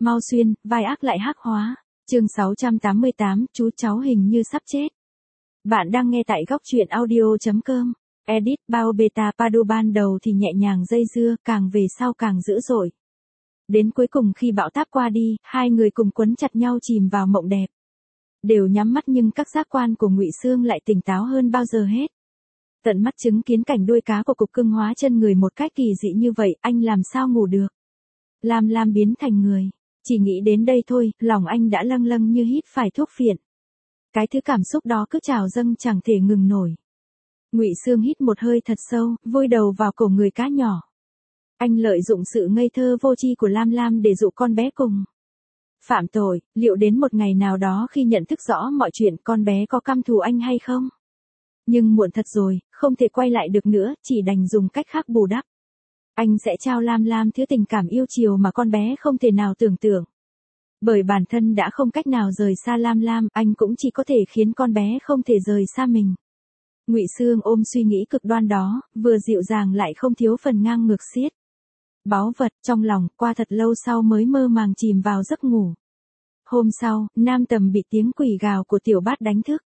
Mau xuyên, vai ác lại hắc hóa. Chương 688, chú cháu hình như sắp chết. Bạn đang nghe tại góc truyện audio.com. Edit Bao Beta Padu ban đầu thì nhẹ nhàng dây dưa, càng về sau càng dữ dội. Đến cuối cùng khi bão táp qua đi, hai người cùng quấn chặt nhau chìm vào mộng đẹp. Đều nhắm mắt nhưng các giác quan của Ngụy Xương lại tỉnh táo hơn bao giờ hết. Tận mắt chứng kiến cảnh đuôi cá của cục cưng hóa chân người một cách kỳ dị như vậy, anh làm sao ngủ được. Lam Lam biến thành người. Chỉ nghĩ đến đây thôi, lòng anh đã lâng lâng như hít phải thuốc phiện. Cái thứ cảm xúc đó cứ trào dâng chẳng thể ngừng nổi. Ngụy Xương hít một hơi thật sâu, vôi đầu vào cổ người cá nhỏ. Anh lợi dụng sự ngây thơ vô tri của Lam Lam để dụ con bé cùng phạm tội. Liệu đến một ngày nào đó khi nhận thức rõ mọi chuyện, con bé có căm thù anh hay không? Nhưng muộn thật rồi, không thể quay lại được nữa, chỉ đành dùng cách khác bù đắp. Anh sẽ trao Lam Lam thứ tình cảm yêu chiều mà con bé không thể nào tưởng tượng. Bởi bản thân đã không cách nào rời xa Lam Lam, anh cũng chỉ có thể khiến con bé không thể rời xa mình. Ngụy Xương ôm suy nghĩ cực đoan đó, vừa dịu dàng lại không thiếu phần ngang ngược xiết. Báu vật trong lòng, qua thật lâu sau mới mơ màng chìm vào giấc ngủ. Hôm sau, Nam Tầm bị tiếng quỷ gào của Tiểu Bát đánh thức.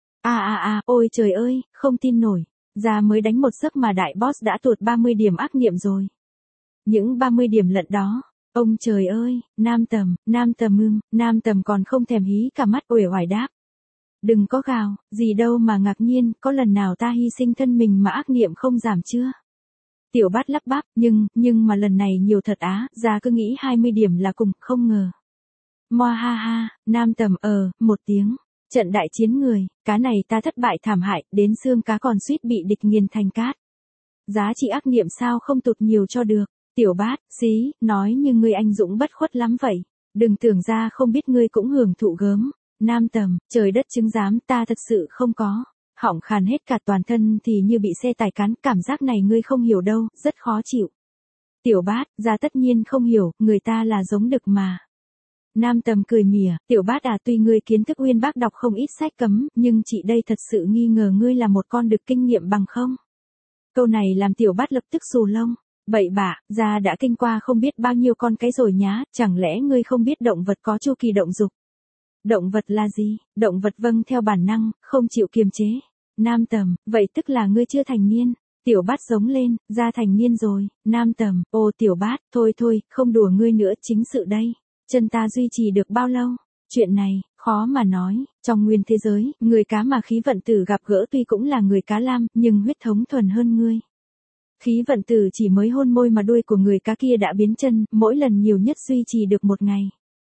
Ôi trời ơi, không tin nổi. Ra mới đánh một giấc mà đại boss đã tuột 30 điểm ác niệm rồi. Những 30 điểm lận đó. Ông trời ơi, Nam Tầm Nam Tầm còn không thèm hí cả mắt uể oải đáp. Đừng có gào, gì đâu mà ngạc nhiên, có lần nào ta hy sinh thân mình mà ác niệm không giảm chưa? Tiểu Bát lắp bắp, nhưng mà lần này nhiều thật á, ra cứ nghĩ 20 điểm là cùng, không ngờ. Moa ha ha, Nam Tầm một tiếng. Trận đại chiến người, cá này ta thất bại thảm hại, đến xương cá còn suýt bị địch nghiền thành cát. Giá trị ác niệm sao không tụt nhiều cho được. Tiểu Bát, xí, nói như ngươi anh dũng bất khuất lắm vậy. Đừng tưởng ra không biết ngươi cũng hưởng thụ gớm. Nam Tầm, trời đất chứng giám, ta thật sự không có. Họng khàn hết cả toàn thân thì như bị xe tải cán, cảm giác này ngươi không hiểu đâu, rất khó chịu. Tiểu Bát, ra tất nhiên không hiểu, người ta là giống đực mà. Nam Tầm cười mỉa, Tiểu Bát à, tuy ngươi kiến thức uyên bác đọc không ít sách cấm, nhưng chị đây thật sự nghi ngờ ngươi là một con đực kinh nghiệm bằng không. Câu này làm Tiểu Bát lập tức xù lông. Bậy bạ, ra đã kinh qua không biết bao nhiêu con cái rồi nhá, chẳng lẽ ngươi không biết động vật có chu kỳ động dục? Động vật là gì? Động vật vâng theo bản năng, không chịu kiềm chế. Nam Tầm, vậy tức là ngươi chưa thành niên. Tiểu Bát giống lên, ra thành niên rồi. Nam Tầm, ô Tiểu Bát, thôi, không đùa ngươi nữa, chính sự đây. Chân ta duy trì được bao lâu? Chuyện này, khó mà nói, trong nguyên thế giới, người cá mà khí vận tử gặp gỡ tuy cũng là người cá lam, nhưng huyết thống thuần hơn ngươi. Khí vận tử chỉ mới hôn môi mà đuôi của người cá kia đã biến chân, mỗi lần nhiều nhất duy trì được một ngày.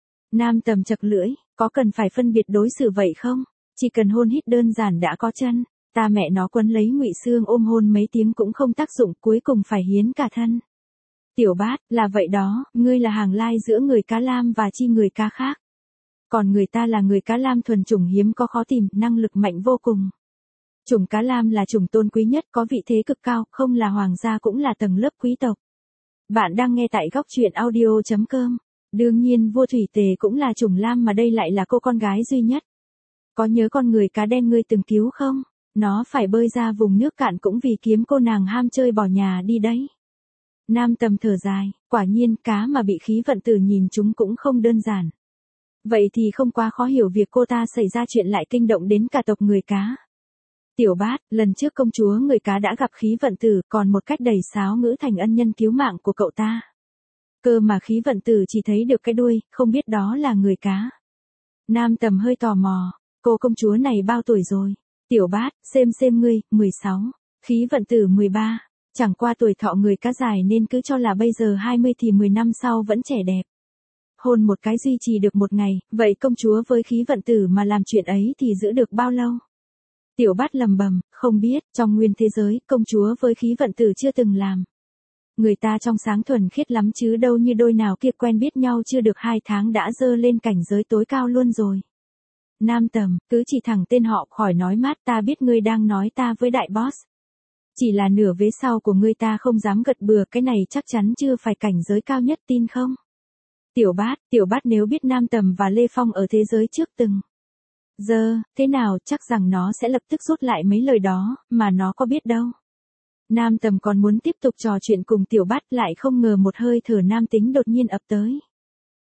Nam Tầm chật lưỡi, có cần phải phân biệt đối xử vậy không? Chỉ cần hôn hít đơn giản đã có chân. Ta mẹ nó quấn lấy Ngụy Xương ôm hôn mấy tiếng cũng không tác dụng, cuối cùng phải hiến cả thân. Tiểu Bát, là vậy đó, ngươi là hàng lai giữa người cá lam và chi người cá khác. Còn người ta là người cá lam thuần chủng hiếm có khó tìm, năng lực mạnh vô cùng. Chủng cá lam là chủng tôn quý nhất, có vị thế cực cao, không là hoàng gia cũng là tầng lớp quý tộc. Bạn đang nghe tại góc truyện audio.com. Đương nhiên vua thủy tề cũng là chủng lam mà đây lại là cô con gái duy nhất. Có nhớ con người cá đen ngươi từng cứu không? Nó phải bơi ra vùng nước cạn cũng vì kiếm cô nàng ham chơi bỏ nhà đi đấy. Nam Tầm thở dài, quả nhiên cá mà bị khí vận tử nhìn chúng cũng không đơn giản. Vậy thì không quá khó hiểu việc cô ta xảy ra chuyện lại kinh động đến cả tộc người cá. Tiểu Bát, lần trước công chúa người cá đã gặp khí vận tử, còn một cách đầy sáo ngữ thành ân nhân cứu mạng của cậu ta. Cơ mà khí vận tử chỉ thấy được cái đuôi, không biết đó là người cá. Nam Tầm hơi tò mò, cô công chúa này bao tuổi rồi? Tiểu Bát, xem ngươi, 16, khí vận tử 13. Chẳng qua tuổi thọ người cá dài nên cứ cho là bây giờ 20 thì 10 năm sau vẫn trẻ đẹp. Hôn một cái duy trì được một ngày, vậy công chúa với khí vận tử mà làm chuyện ấy thì giữ được bao lâu? Tiểu Bát lầm bầm, không biết, trong nguyên thế giới, công chúa với khí vận tử chưa từng làm. Người ta trong sáng thuần khiết lắm chứ đâu như đôi nào kia quen biết nhau chưa được 2 tháng đã dơ lên cảnh giới tối cao luôn rồi. Nam Tầm, cứ chỉ thẳng tên họ khỏi nói mát, ta biết ngươi đang nói ta với đại boss. Chỉ là nửa vế sau của ngươi ta không dám gật bừa, cái này chắc chắn chưa phải cảnh giới cao nhất, tin không? Tiểu Bát nếu biết Nam Tầm và Lê Phong ở thế giới trước từng giờ, thế nào chắc rằng nó sẽ lập tức rút lại mấy lời đó, mà nó có biết đâu. Nam Tầm còn muốn tiếp tục trò chuyện cùng Tiểu Bát lại không ngờ một hơi thở nam tính đột nhiên ập tới.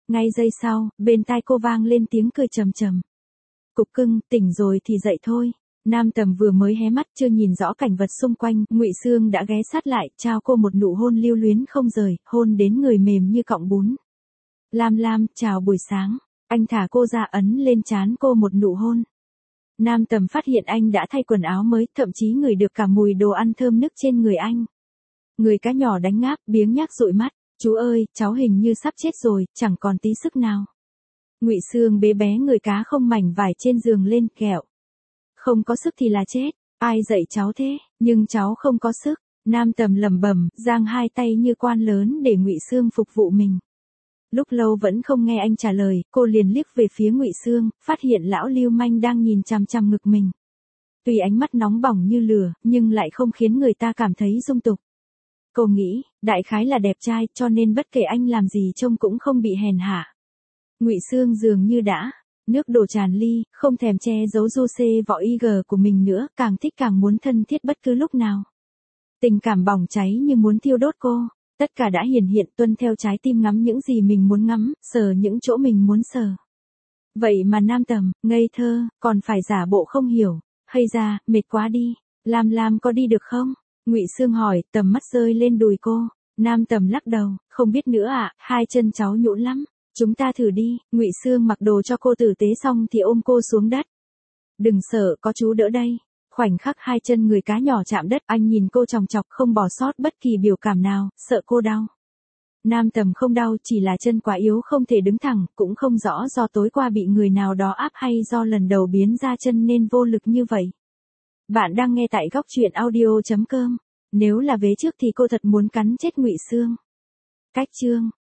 Ngay giây sau, bên tai cô vang lên tiếng cười trầm trầm. Cục cưng, tỉnh rồi thì dậy thôi. Nam Tầm vừa mới hé mắt chưa nhìn rõ cảnh vật xung quanh, Ngụy Xương đã ghé sát lại, trao cô một nụ hôn lưu luyến không rời, hôn đến người mềm như cọng bún. Lam Lam, chào buổi sáng. Anh thả cô ra ấn lên trán cô một nụ hôn. Nam Tầm phát hiện anh đã thay quần áo mới, thậm chí ngửi được cả mùi đồ ăn thơm nức trên người anh. Người cá nhỏ đánh ngáp, biếng nhác dụi mắt. Chú ơi, cháu hình như sắp chết rồi, chẳng còn tí sức nào. Ngụy Xương bế bé người cá không mảnh vải trên giường lên, kẹo. Không có sức thì là chết, ai dạy cháu thế, nhưng cháu không có sức. Nam Tầm lẩm bẩm, giang hai tay như quan lớn để Ngụy Xương phục vụ mình. Lúc lâu vẫn không nghe anh trả lời, cô liền liếc về phía Ngụy Xương, phát hiện lão lưu manh đang nhìn chằm chằm ngực mình. Tuy ánh mắt nóng bỏng như lửa, nhưng lại không khiến người ta cảm thấy dung tục. Cô nghĩ, đại khái là đẹp trai, cho nên bất kể anh làm gì trông cũng không bị hèn hạ. Ngụy Xương dường như đã nước đổ tràn ly, không thèm che giấu du xê vỏ IG của mình nữa, càng thích càng muốn thân thiết bất cứ lúc nào. Tình cảm bỏng cháy như muốn thiêu đốt cô, tất cả đã hiển hiện, tuân theo trái tim, ngắm những gì mình muốn ngắm, sờ những chỗ mình muốn sờ. Vậy mà Nam Tầm, ngây thơ, còn phải giả bộ không hiểu, hay ra, mệt quá đi, Lam Lam có đi được không? Ngụy Xương hỏi, tầm mắt rơi lên đùi cô. Nam Tầm lắc đầu, không biết nữa ạ, hai chân cháu nhũn lắm. Chúng ta thử đi. Ngụy Xương mặc đồ cho cô tử tế xong thì ôm cô xuống đất. Đừng sợ, có chú đỡ đây. Khoảnh khắc hai chân người cá nhỏ chạm đất, anh nhìn cô chòng chọc, không bỏ sót bất kỳ biểu cảm nào, sợ cô đau. Nam Tầm không đau, chỉ là chân quá yếu không thể đứng thẳng, cũng không rõ do tối qua bị người nào đó áp hay do lần đầu biến ra chân nên vô lực như vậy. Bạn đang nghe tại góc truyện audio.com. Nếu là vế trước thì cô thật muốn cắn chết Ngụy Xương. Cách chương